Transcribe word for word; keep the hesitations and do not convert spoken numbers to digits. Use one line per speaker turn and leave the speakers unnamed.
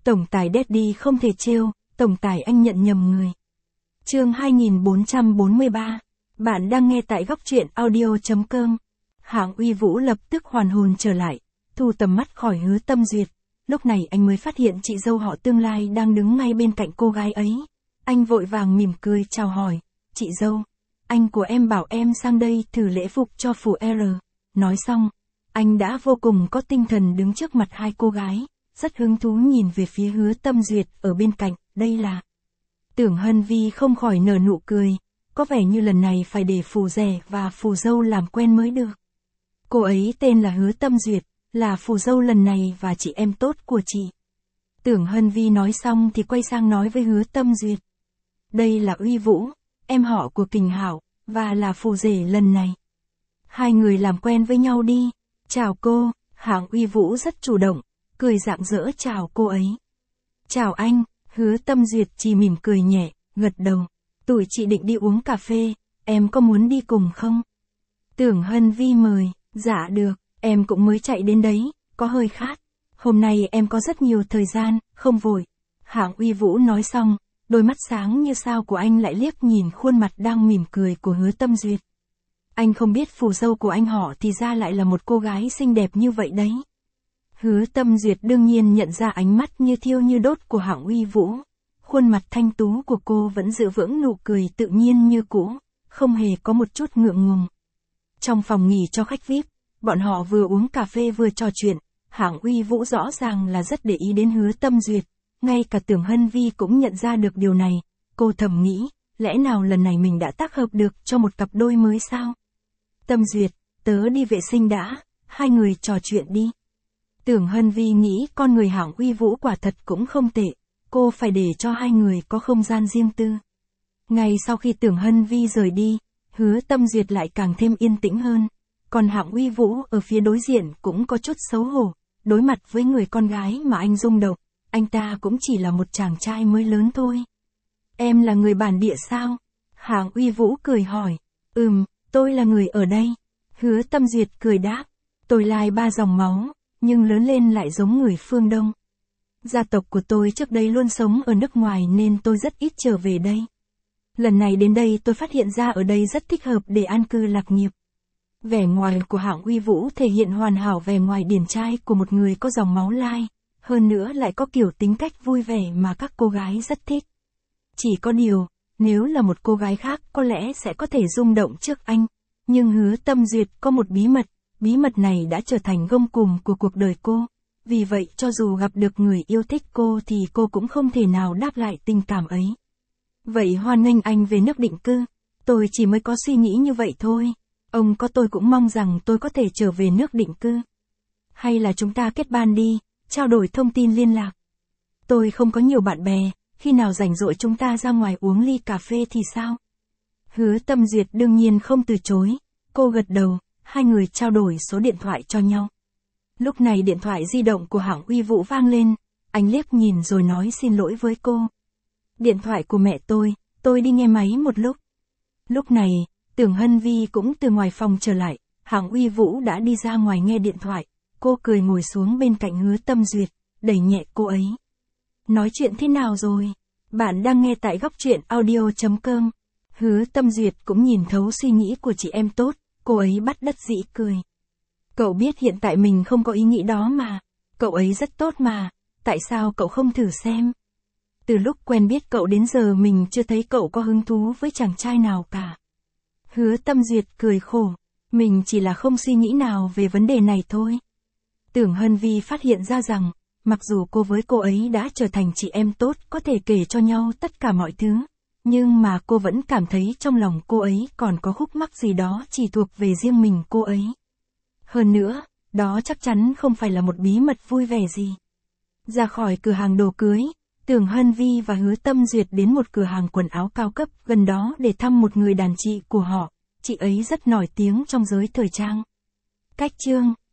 Tổng tài Daddy không thể trêu, tổng tài anh nhận nhầm người. Chương hai nghìn bốn trăm bốn mươi ba. Bạn đang nghe tại góc truyện audio chấm com. Hạng Uy Vũ lập tức hoàn hồn trở lại, thu tầm mắt khỏi Hứa Tâm Duyệt. Lúc này anh mới phát hiện chị dâu họ tương lai đang đứng ngay bên cạnh cô gái ấy. Anh vội vàng mỉm cười chào hỏi, chị dâu, anh của em bảo em sang đây thử lễ phục cho phù R. Nói xong, anh đã vô cùng có tinh thần đứng trước mặt hai cô gái, rất hứng thú nhìn về phía Hứa Tâm Duyệt ở bên cạnh, đây là... Tưởng Hân Vi không khỏi nở nụ cười, có vẻ như lần này phải để phù rể và phù dâu làm quen mới được. Cô ấy tên là Hứa Tâm Duyệt, là phù dâu lần này và chị em tốt của chị. Tưởng Hân Vi nói xong thì quay sang nói với Hứa Tâm Duyệt. Đây là Uy Vũ, em họ của Kình Hảo, và là phù rể lần này. Hai người làm quen với nhau đi. Chào cô, Hạng Uy Vũ rất chủ động, cười rạng rỡ chào cô ấy. Chào anh, Hứa Tâm Duyệt chỉ mỉm cười nhẹ, gật đầu. Tụi chị định đi uống cà phê, em có muốn đi cùng không? Tưởng Hân Vi mời, dạ được, em cũng mới chạy đến đấy, có hơi khát. Hôm nay em có rất nhiều thời gian, không vội. Hạng Uy Vũ nói xong, đôi mắt sáng như sao của anh lại liếc nhìn khuôn mặt đang mỉm cười của Hứa Tâm Duyệt. Anh không biết phù dâu của anh họ thì ra lại là một cô gái xinh đẹp như vậy đấy. Hứa Tâm Duyệt đương nhiên nhận ra ánh mắt như thiêu như đốt của Hạng Uy Vũ. Khuôn mặt thanh tú của cô vẫn giữ vững nụ cười tự nhiên như cũ, không hề có một chút ngượng ngùng. Trong phòng nghỉ cho khách vi ai pi, bọn họ vừa uống cà phê vừa trò chuyện, Hạng Uy Vũ rõ ràng là rất để ý đến Hứa Tâm Duyệt, ngay cả Tưởng Hân Vi cũng nhận ra được điều này, cô thầm nghĩ, lẽ nào lần này mình đã tác hợp được cho một cặp đôi mới sao? Tâm Duyệt, tớ đi vệ sinh đã, hai người trò chuyện đi. Tưởng Hân Vi nghĩ con người Hạng Uy Vũ quả thật cũng không tệ, cô phải để cho hai người có không gian riêng tư. Ngay sau khi Tưởng Hân Vi rời đi, Hứa Tâm Duyệt lại càng thêm yên tĩnh hơn, còn Hạng Uy Vũ ở phía đối diện cũng có chút xấu hổ, đối mặt với người con gái mà anh rung động, anh ta cũng chỉ là một chàng trai mới lớn thôi. Em là người bản địa sao? Hạng Uy Vũ cười hỏi. Ừm, tôi là người ở đây. Hứa Tâm Duyệt cười đáp. Tôi lai ba dòng máu, nhưng lớn lên lại giống người phương Đông. Gia tộc của tôi trước đây luôn sống ở nước ngoài nên tôi rất ít trở về đây. Lần này đến đây tôi phát hiện ra ở đây rất thích hợp để an cư lạc nghiệp. Vẻ ngoài của Hạng Uy Vũ thể hiện hoàn hảo vẻ ngoài điển trai của một người có dòng máu lai, hơn nữa lại có kiểu tính cách vui vẻ mà các cô gái rất thích. Chỉ có điều, nếu là một cô gái khác có lẽ sẽ có thể rung động trước anh, nhưng Hứa Tâm Duyệt có một bí mật, bí mật này đã trở thành gông cùm của cuộc đời cô, vì vậy cho dù gặp được người yêu thích cô thì cô cũng không thể nào đáp lại tình cảm ấy. Vậy hoan nghênh anh về nước định cư, tôi chỉ mới có suy nghĩ như vậy thôi, ông có tôi cũng mong rằng tôi có thể trở về nước định cư. Hay là chúng ta kết bạn đi, trao đổi thông tin liên lạc. Tôi không có nhiều bạn bè, khi nào rảnh rỗi chúng ta ra ngoài uống ly cà phê thì sao? Hứa Tâm Duyệt đương nhiên không từ chối, cô gật đầu, hai người trao đổi số điện thoại cho nhau. Lúc này điện thoại di động của Hạng Uy Vũ vang lên, anh liếc nhìn rồi nói xin lỗi với cô. Điện thoại của mẹ tôi, tôi đi nghe máy một lúc. Lúc này, Tưởng Hân Vi cũng từ ngoài phòng trở lại, Hạng Uy Vũ đã đi ra ngoài nghe điện thoại, cô cười ngồi xuống bên cạnh Hứa Tâm Duyệt, đẩy nhẹ cô ấy. Nói chuyện thế nào rồi? Bạn đang nghe tại góc truyện audio chấm com. Hứa Tâm Duyệt cũng nhìn thấu suy nghĩ của chị em tốt, cô ấy bắt đắc dĩ cười. Cậu biết hiện tại mình không có ý nghĩ đó mà, cậu ấy rất tốt mà, tại sao cậu không thử xem? Từ lúc quen biết cậu đến giờ mình chưa thấy cậu có hứng thú với chàng trai nào cả. Hứa Tâm Duyệt cười khổ, mình chỉ là không suy nghĩ nào về vấn đề này thôi. Tưởng Hân Vi phát hiện ra rằng, mặc dù cô với cô ấy đã trở thành chị em tốt có thể kể cho nhau tất cả mọi thứ, nhưng mà cô vẫn cảm thấy trong lòng cô ấy còn có khúc mắc gì đó chỉ thuộc về riêng mình cô ấy. Hơn nữa, đó chắc chắn không phải là một bí mật vui vẻ gì. Ra khỏi cửa hàng đồ cưới, Tưởng Hân Vi và Hứa Tâm Duyệt đến một cửa hàng quần áo cao cấp gần đó để thăm một người đàn chị của họ, chị ấy rất nổi tiếng trong giới thời trang. Cách chương